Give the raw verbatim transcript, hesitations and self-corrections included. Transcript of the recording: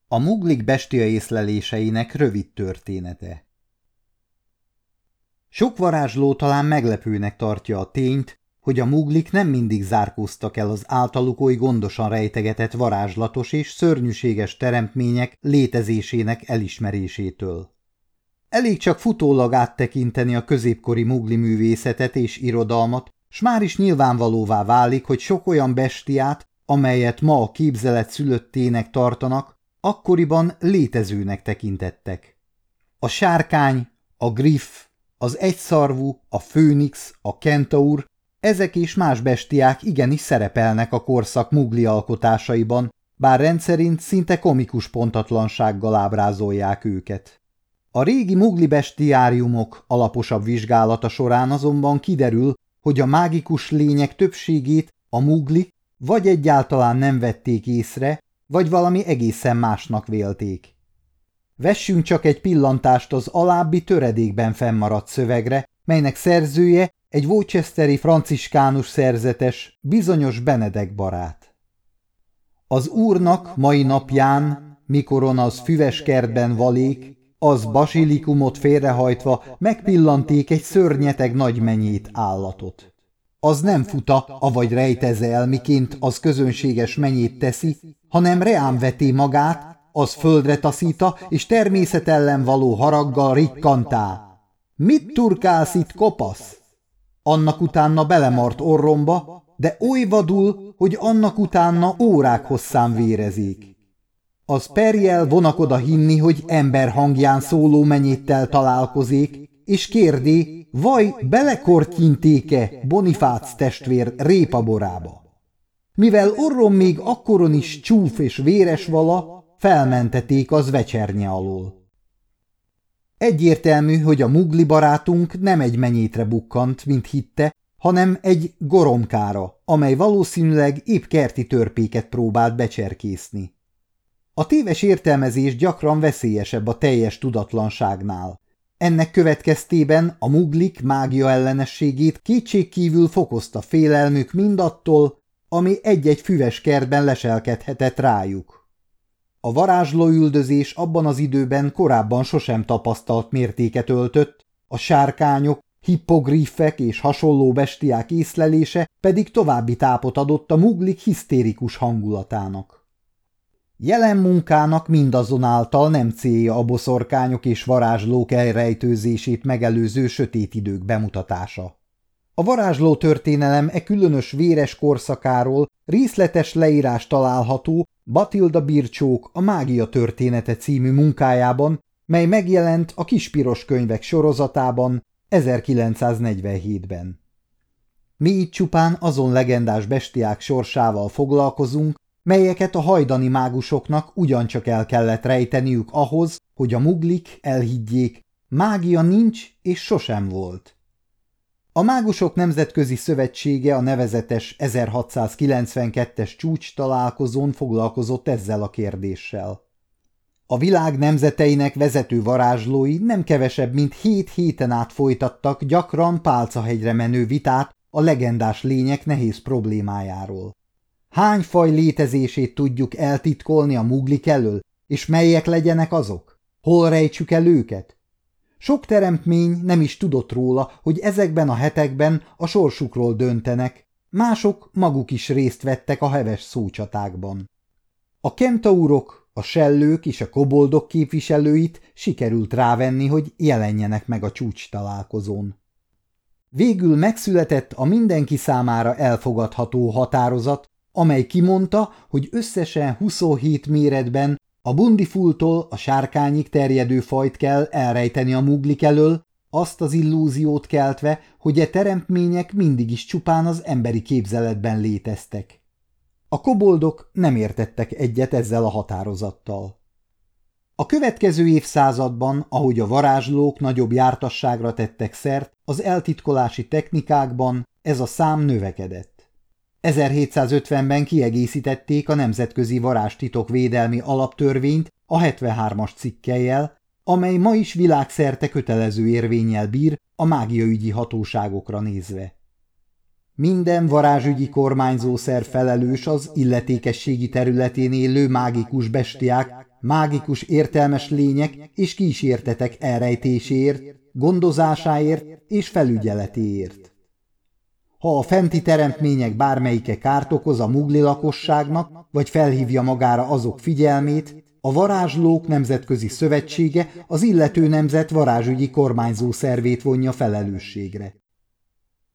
A muglik bestia észleléseinek rövid története. Sok varázsló talán meglepőnek tartja a tényt, hogy a muglik nem mindig zárkóztak el az általuk oly gondosan rejtegetett varázslatos és szörnyűséges teremtmények létezésének elismerésétől. Elég csak futólag áttekinteni a középkori mugli művészetet és irodalmat, s már is nyilvánvalóvá válik, hogy sok olyan bestiát, amelyet ma a képzelet szülöttének tartanak, akkoriban létezőnek tekintettek. A sárkány, a griff, az egyszarvú, a főnix, a kentaur, ezek és más bestiák igenis szerepelnek a korszak mugli alkotásaiban, bár rendszerint szinte komikus pontatlansággal ábrázolják őket. A régi mugli bestiáriumok alaposabb vizsgálata során azonban kiderül, hogy a mágikus lények többségét a muglik vagy egyáltalán nem vették észre, vagy valami egészen másnak vélték. Vessünk csak egy pillantást az alábbi töredékben fennmaradt szövegre, melynek szerzője egy worcesteri franciskánus szerzetes, bizonyos Benedek barát. Az úrnak mai napján, mikoron az füves kertben valék, az basilikumot félrehajtva megpillanték egy szörnyeteg nagymenyét állatot. Az nem futa, avagy rejteze el, miként az közönséges menyét teszi, hanem reám veti magát, az földre taszíta, és természet ellen való haraggal rikkantá. Mit turkálsz itt, kopasz? Annak utána belemart orromba, de oly vadul, hogy annak utána órák hosszán vérezik. Az perjel vonakoda hinni, hogy ember hangján szóló menyéttel találkozik, és kérdé, vaj belekortyintéke Bonifác testvér répaborába. Mivel orrom még akkoron is csúf és véres vala, felmenteték az vecsernye alól. Egyértelmű, hogy a mugli barátunk nem egy menyétre bukkant, mint hitte, hanem egy goromkára, amely valószínűleg épp kerti törpéket próbált becserkészni. A téves értelmezés gyakran veszélyesebb a teljes tudatlanságnál. Ennek következtében a muglik mágia ellenességét kétségkívül fokozta félelmük mindattól, ami egy-egy füves kertben leselkedhetett rájuk. A varázslóüldözés abban az időben korábban sosem tapasztalt mértéket öltött, a sárkányok, hippogriffek és hasonló bestiák észlelése pedig további tápot adott a muglik hisztérikus hangulatának. Jelen munkának mindazonáltal nem célja a boszorkányok és varázslók elrejtőzését megelőző sötét idők bemutatása. A varázsló történelem e különös véres korszakáról részletes leírás található Batilda Bircsók a Mágia története című munkájában, mely megjelent a Kispiros könyvek sorozatában ezerkilencszáznegyvenhétben. Mi itt csupán azon legendás bestiák sorsával foglalkozunk, melyeket a hajdani mágusoknak ugyancsak el kellett rejteniük ahhoz, hogy a muglik elhiggyék, mágia nincs és sosem volt. A Mágusok Nemzetközi Szövetsége a nevezetes ezerhatszázkilencvenkettes csúcs találkozón foglalkozott ezzel a kérdéssel. A világ nemzeteinek vezető varázslói nem kevesebb, mint hét héten át folytattak gyakran pálcahegyre menő vitát a legendás lények nehéz problémájáról. Hány faj létezését tudjuk eltitkolni a muglik elől, és melyek legyenek azok? Hol rejtsük el őket? Sok teremtmény nem is tudott róla, hogy ezekben a hetekben a sorsukról döntenek, mások maguk is részt vettek a heves szócsatákban. A kentaurok, a sellők és a koboldok képviselőit sikerült rávenni, hogy jelenjenek meg a csúcs találkozón. Végül megszületett a mindenki számára elfogadható határozat, amely kimondta, hogy összesen huszonhét méretben a bundifultól a sárkányig terjedő fajt kell elrejteni a muglik elől, azt az illúziót keltve, hogy e teremtmények mindig is csupán az emberi képzeletben léteztek. A koboldok nem értettek egyet ezzel a határozattal. A következő évszázadban, ahogy a varázslók nagyobb jártasságra tettek szert, az eltitkolási technikákban ez a szám növekedett. ezerhétszázötvenben kiegészítették a Nemzetközi Varázstitok Védelmi Alaptörvényt a hetvenhármas cikkellyel, amely ma is világszerte kötelező érvénnyel bír a mágiaügyi hatóságokra nézve. Minden varázsügyi kormányzószerv felelős az illetékességi területén élő mágikus bestiák mágikus értelmes lények és kísértetek elrejtéséért, gondozásáért és felügyeletéért. Ha a fenti teremtmények bármelyike kárt okoz a mugli lakosságnak, vagy felhívja magára azok figyelmét, a Varázslók Nemzetközi Szövetsége az illető nemzet varázsügyi kormányzó szervét vonja felelősségre.